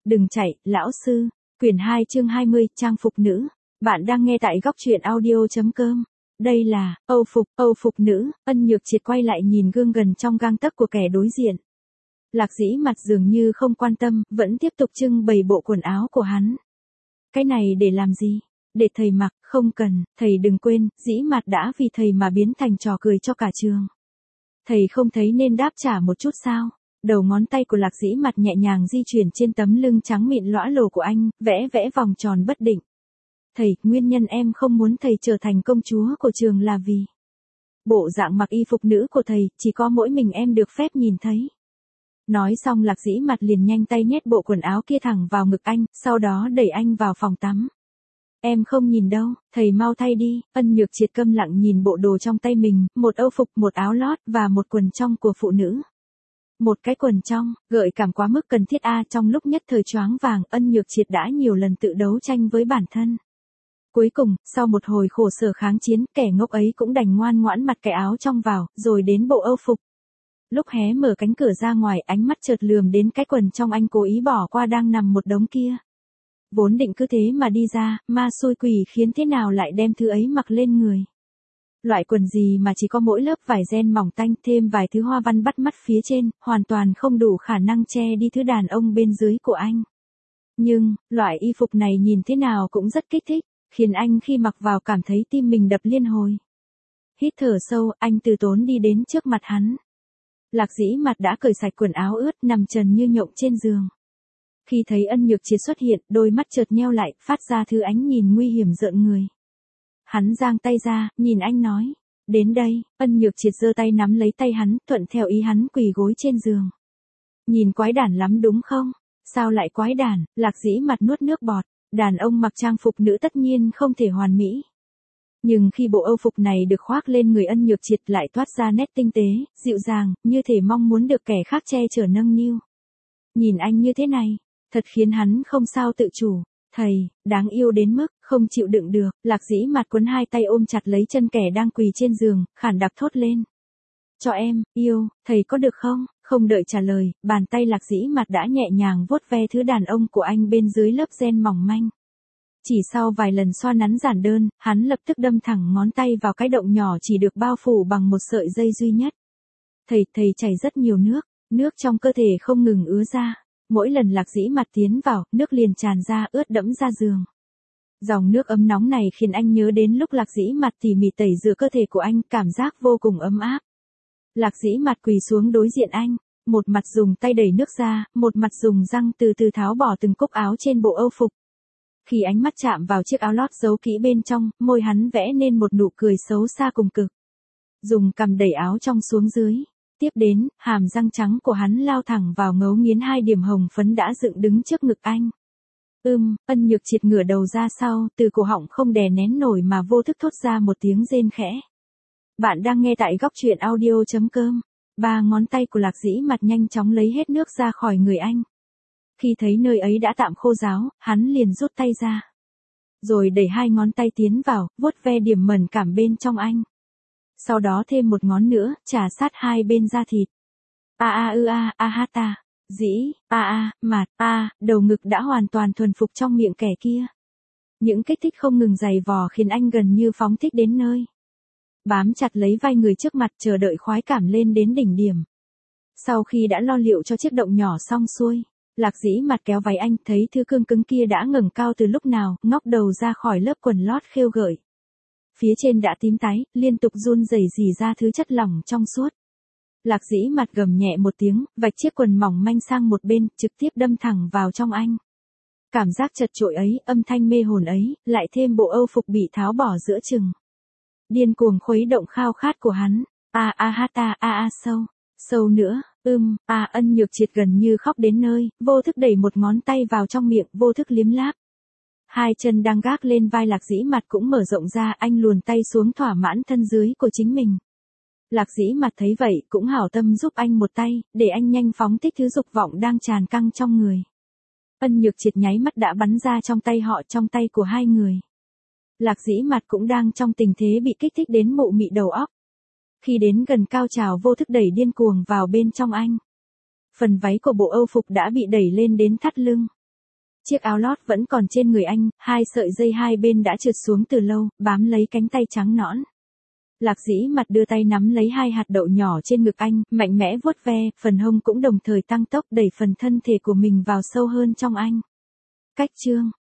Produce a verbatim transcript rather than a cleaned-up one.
Đừng chạy, lão sư. Quyển hai chương hai mươi, trang phục nữ. Bạn đang nghe tại góc truyện audio.com. Đây là, Âu phục, Âu phục nữ. Ân Nhược Triệt quay lại nhìn gương gần trong gang tấc của kẻ đối diện. Lạc Dĩ mặt dường như không quan tâm, vẫn tiếp tục trưng bày bộ quần áo của hắn. Cái này để làm gì? Để thầy mặc, không cần, thầy đừng quên, Dĩ mặt đã vì thầy mà biến thành trò cười cho cả trường. Thầy không thấy nên đáp trả một chút sao? Đầu ngón tay của Lạc Dĩ mặt nhẹ nhàng di chuyển trên tấm lưng trắng mịn lõa lồ của anh, vẽ vẽ vòng tròn bất định. Thầy, nguyên nhân em không muốn thầy trở thành công chúa của trường là vì bộ dạng mặc y phục nữ của thầy, chỉ có mỗi mình em được phép nhìn thấy. Nói xong Lạc Dĩ mặt liền nhanh tay nhét bộ quần áo kia thẳng vào ngực anh, sau đó đẩy anh vào phòng tắm. Em không nhìn đâu, thầy mau thay đi. Ân Nhược Triệt câm lặng nhìn bộ đồ trong tay mình, một âu phục, một áo lót và một quần trong của phụ nữ. Một cái quần trong, gợi cảm quá mức cần thiết a. Trong lúc nhất thời choáng vàng, Ân Nhược Triệt đã nhiều lần tự đấu tranh với bản thân. Cuối cùng, sau một hồi khổ sở kháng chiến, kẻ ngốc ấy cũng đành ngoan ngoãn mặc cái áo trong vào, rồi đến bộ âu phục. Lúc hé mở cánh cửa ra ngoài, ánh mắt chợt lườm đến cái quần trong anh cố ý bỏ qua đang nằm một đống kia. Vốn định cứ thế mà đi ra, ma xui quỷ khiến thế nào lại đem thứ ấy mặc lên người. Loại quần gì mà chỉ có mỗi lớp vải ren mỏng tanh thêm vài thứ hoa văn bắt mắt phía trên, hoàn toàn không đủ khả năng che đi thứ đàn ông bên dưới của anh. Nhưng, loại y phục này nhìn thế nào cũng rất kích thích, khiến anh khi mặc vào cảm thấy tim mình đập liên hồi. Hít thở sâu, anh từ tốn đi đến trước mặt hắn. Lạc Dĩ mặt đã cởi sạch quần áo ướt, nằm trần như nhộng trên giường. Khi thấy Ân Nhược Triệt xuất hiện, đôi mắt chợt nheo lại, phát ra thứ ánh nhìn nguy hiểm rợn người. Hắn giang tay ra, nhìn anh nói. Đến đây. Ân Nhược Triệt giơ tay nắm lấy tay hắn, thuận theo ý hắn quỳ gối trên giường. Nhìn quái đản lắm đúng không? Sao lại quái đản? Lạc Dĩ mặt nuốt nước bọt. Đàn ông mặc trang phục nữ tất nhiên không thể hoàn mỹ. Nhưng khi bộ âu phục này được khoác lên người Ân Nhược Triệt lại toát ra nét tinh tế, dịu dàng, như thể mong muốn được kẻ khác che chở nâng niu. Nhìn anh như thế này, thật khiến hắn không sao tự chủ. Thầy, đáng yêu đến mức, không chịu đựng được. Lạc Dĩ mặt quấn hai tay ôm chặt lấy chân kẻ đang quỳ trên giường, khản đặc thốt lên. Cho em, yêu, thầy có được không? Không đợi trả lời, bàn tay Lạc Dĩ mặt đã nhẹ nhàng vuốt ve thứ đàn ông của anh bên dưới lớp ren mỏng manh. Chỉ sau vài lần xoa nắn giản đơn, hắn lập tức đâm thẳng ngón tay vào cái động nhỏ chỉ được bao phủ bằng một sợi dây duy nhất. Thầy, thầy chảy rất nhiều nước, nước trong cơ thể không ngừng ứa ra. Mỗi lần Lạc Dĩ mặt tiến vào, nước liền tràn ra ướt đẫm ra giường. Dòng nước ấm nóng này khiến anh nhớ đến lúc Lạc Dĩ mặt tỉ mỉ tẩy rửa cơ thể của anh, cảm giác vô cùng ấm áp. Lạc Dĩ mặt quỳ xuống đối diện anh, một mặt dùng tay đẩy nước ra, một mặt dùng răng từ từ tháo bỏ từng cúc áo trên bộ âu phục. Khi ánh mắt chạm vào chiếc áo lót giấu kỹ bên trong, môi hắn vẽ nên một nụ cười xấu xa cùng cực. Dùng cằm đẩy áo trong xuống dưới. Tiếp đến, hàm răng trắng của hắn lao thẳng vào ngấu nghiến hai điểm hồng phấn đã dựng đứng trước ngực anh. Ưm, Ân Nhược Triệt ngửa đầu ra sau, từ cổ họng không đè nén nổi mà vô thức thốt ra một tiếng rên khẽ. Bạn đang nghe tại góc truyện audio.com. Ba ngón tay của Lạc Dĩ mặt nhanh chóng lấy hết nước ra khỏi người anh. Khi thấy nơi ấy đã tạm khô ráo, hắn liền rút tay ra. Rồi đẩy hai ngón tay tiến vào, vuốt ve điểm mẩn cảm bên trong anh. Sau đó thêm một ngón nữa, chà sát hai bên da thịt. A a ư a, a ha ta. Dĩ, a a, mạt, a, đầu ngực đã hoàn toàn thuần phục trong miệng kẻ kia. Những kích thích không ngừng giày vò khiến anh gần như phóng thích đến nơi. Bám chặt lấy vai người trước mặt chờ đợi khoái cảm lên đến đỉnh điểm. Sau khi đã lo liệu cho chiếc động nhỏ xong xuôi, Lạc Dĩ mặt kéo váy anh, thấy thứ cương cứng kia đã ngẩng cao từ lúc nào, ngóc đầu ra khỏi lớp quần lót khêu gợi. Phía trên đã tím tái, liên tục run rẩy rỉ ra thứ chất lỏng trong suốt. Lạc Dĩ mặt gầm nhẹ một tiếng, vạch chiếc quần mỏng manh sang một bên, trực tiếp đâm thẳng vào trong anh. Cảm giác chật chội ấy, âm thanh mê hồn ấy, lại thêm bộ âu phục bị tháo bỏ giữa chừng. Điên cuồng khuấy động khao khát của hắn. A a ha ta, a a sâu, sâu nữa, ưm, a Ân Nhược Triệt gần như khóc đến nơi, vô thức đẩy một ngón tay vào trong miệng, vô thức liếm láp. Hai chân đang gác lên vai Lạc Dĩ mặt cũng mở rộng ra, anh luồn tay xuống thỏa mãn thân dưới của chính mình. Lạc Dĩ mặt thấy vậy, cũng hảo tâm giúp anh một tay, để anh nhanh phóng thích thứ dục vọng đang tràn căng trong người. Ân Nhược Triệt nháy mắt đã bắn ra trong tay họ, trong tay của hai người. Lạc Dĩ mặt cũng đang trong tình thế bị kích thích đến mụ mị đầu óc. Khi đến gần cao trào vô thức đẩy điên cuồng vào bên trong anh. Phần váy của bộ âu phục đã bị đẩy lên đến thắt lưng. Chiếc áo lót vẫn còn trên người anh, hai sợi dây hai bên đã trượt xuống từ lâu, bám lấy cánh tay trắng nõn. Lạc Dĩ Mặt đưa tay nắm lấy hai hạt đậu nhỏ trên ngực anh, mạnh mẽ vuốt ve, phần hông cũng đồng thời tăng tốc đẩy phần thân thể của mình vào sâu hơn trong anh. Cách chương